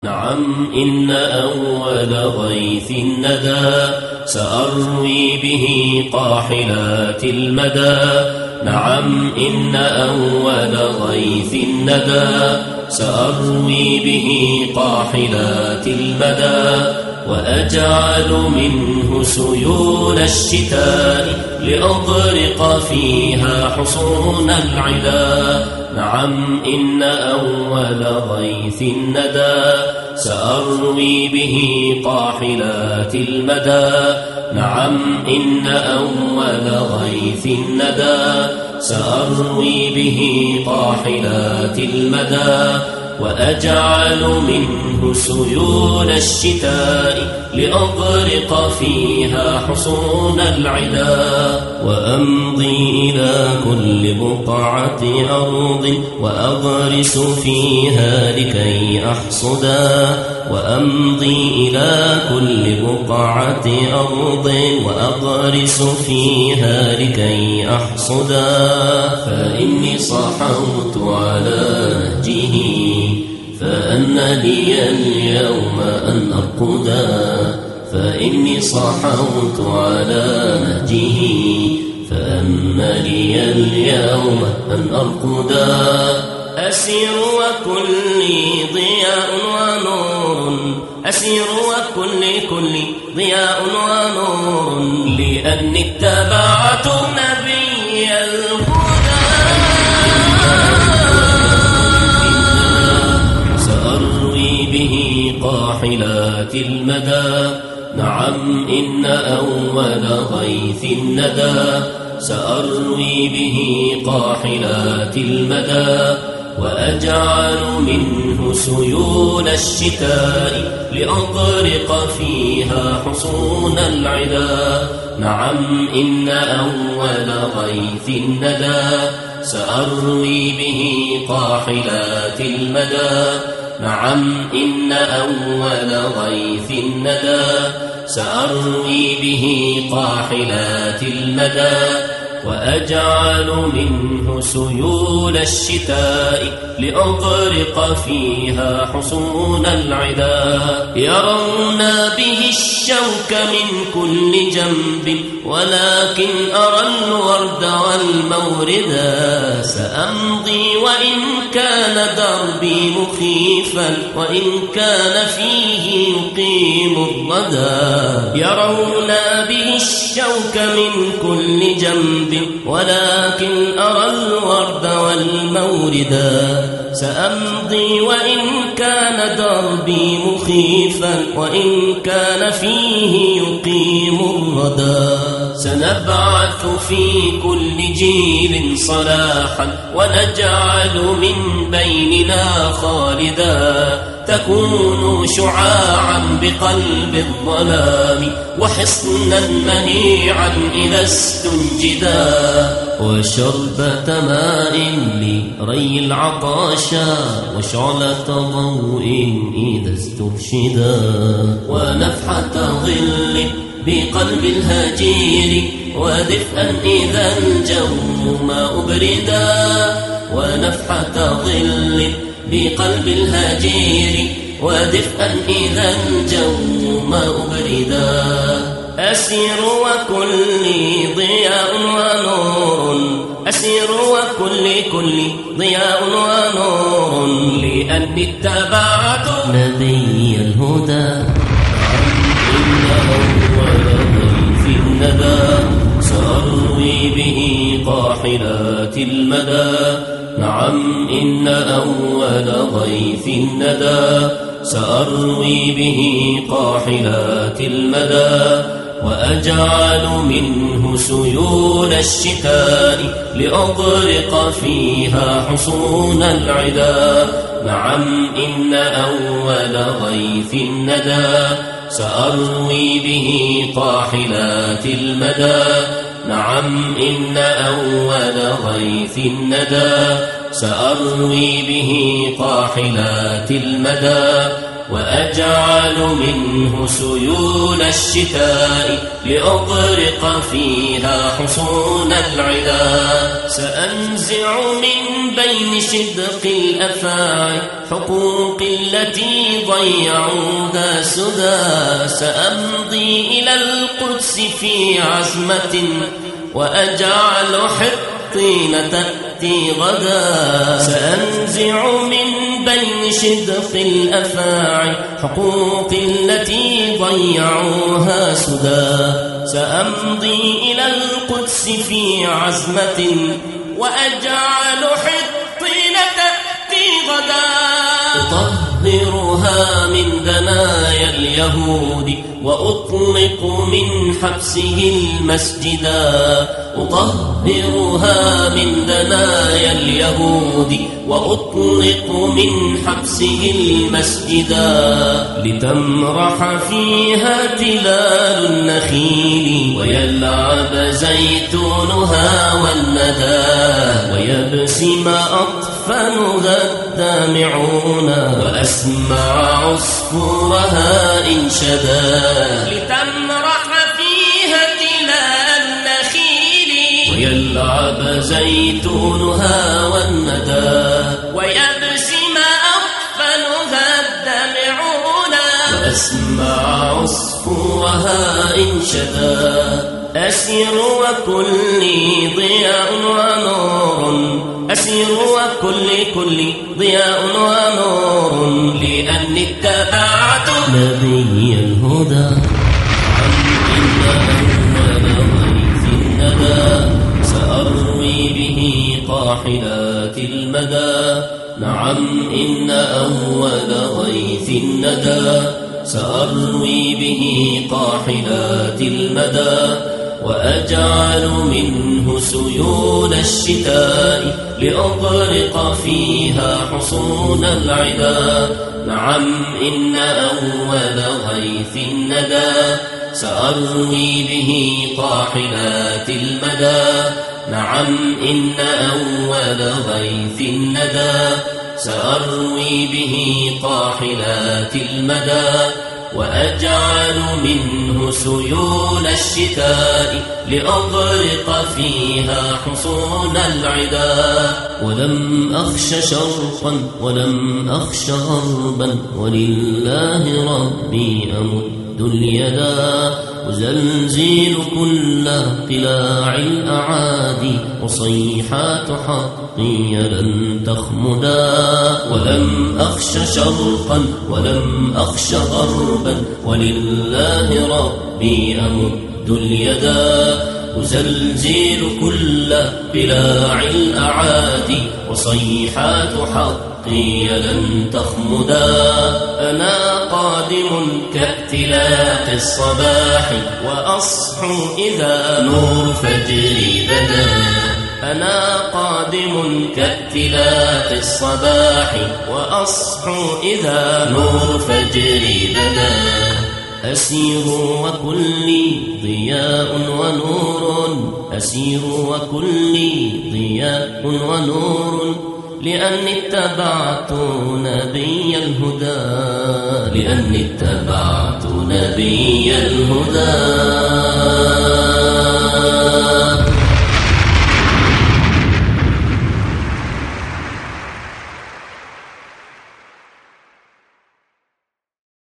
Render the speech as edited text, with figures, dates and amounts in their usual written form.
نعم إن أول غيث الندى سأروي به قاحلات المدى. نعم إن أول غيث الندى سأروي به قاحلات المدى. وأجعل منه سيول الشتاء لأضرق فيها حصون العلا. نعم إن أول غيث الندى سأروي به قاحلات المدى. نعم إن أول غيث الندى سأروي به قاحلات المدى. وأجعل منه سيول الشتاء لأضرق فيها حصون العلا. وأمضي إلى كل بقعة أرض وأغرس فيها لكي أحصدا. وأمضي إلى كل بقعة أرض وأغرس فيها لكي أحصدا. فإني صحوت على نهجه فأن لي اليوم أن أرقدا. فإني صحوت على نهجه فأن لي اليوم أن أرقدا. أسير وكلي ضياء ونور. أسير وكل ضياء ونور لأني اتبعت نبي الهدى. سأروي به قاحلات المدى. نعم إن أول غيث الندى سأروي به قاحلات المدى. وأجعل منه سيول الشتاء لأضرق فيها حصون العلا. نعم إن أول غيث الندى سأروي به قاحلات المدى. نعم إن أول غيث الندى سأروي به قاحلات المدى. وأجعل منه سيول الشتاء لأضرق فيها حصون العلا. يرون به الشوك من كل جنب ولكن أرى الورد والموردا. سأمضي وإن كان دربي مخيفا وإن كان فيه يقيم الردى. يرون به الشوك من كل جنب ولكن أرى الورد والموردا. سأمضي وإن كان دربي مخيفا وإن كان فيه يقيم الردى. سنبعث في كل جيل صلاحا ونجعل من بيننا خالدا. تكون شعاعا بقلب الظلام وحصنا منيعا إذا استنجدا. وشربة ماء لري العطاشا وشعلة ضوء إذا استرشدا. ونفحة ظل بقلب الهجير ودفئا إذا الجو ما أبردا. ونفحة ظل بقلب الهجير ودفئا إذا الجو ما أبردا. أسير وكلي ضياء ونور. أسير وكل ضياء ونور لأني اتبعت نبي الهدى. إن أول غيث الندى سأروي به قاحلات المدى. نعم إن أول غيث الندى سأروي به قاحلات المدى. وأجعل منه سيول الشتاء لأضرق فيها حصون العلا. نعم إن أول غيث الندى سأروي به قاحلات المدى. نعم إن أول غيث الندى سأروي به قاحلات المدى وأجعل منه سيول الشتاء لأغرق فيها حصون العدا. سأنزع من بين شدق الأفاعي حقوق التي ضيعوها سدى. سأمضي إلى القدس في عزمة وأجعل حطين تأتي غدا. سأنزع من بين شدق الأفاعي حقوق التي ضيعوها سدى. سأمضي إلى القدس في عزمة وأجعل حطين تأتي غدا. أطهرها من دنايا اليهود وأطلق من حبسه المسجدا. أطهرها من دنايا اليهود وأطلق من حبسه المسجدا. لتمرح فيها تلال النخيل ويلعب زيتونها والندى ويبسم أطفالها الدامعون وأسمع عصفورها إن شدا. لتمرح فيها تلال النخيل ويلعب زيتونها والندى ويبسم أطفالها الدامعون وأسمع عصفورها إن شدا. أسير وكلي ضياء ونور أسير وكل ضياء ونور لأني اتبعت نبي الهدى. إن أول غيث الندى سأروي به قاحلات المدى. نعم إن أول غيث الندى سأروي به قاحلات المدى وأجعل منه سيول الشتاء لأغرق فيها حصون العدا. نعم إن أول غيث الندى سأروي به قاحلات المدى. نعم إن أول غيث الندى سأروي به قاحلات المدى وأجعل منه سيول الشتاء لأغرق فيها حصون العدا. ولم أخش شرقا ولم أخش غربا ولله ربي أمد اليدا. وزلزل كل قلاع الأعادي وصيحات حقي لن تخمدا. ولم أخش شرقا ولم أخش غربا ولله ربي أمد اليدا. وزلزل كل قلاع الأعادي وصيحات حقي لن تخمدا. أنا قادم كائتلاف الصباح وأصحو إذا نور فجري بدا. أنا قادم كائتلاف الصباح وأصحو إذا نور فجري بدا. أسير وكلي ضياء ونور أسير وكلي ضياء ونور لأني اتبعت نبي الهدى. لأني اتبعت نبي الهدى.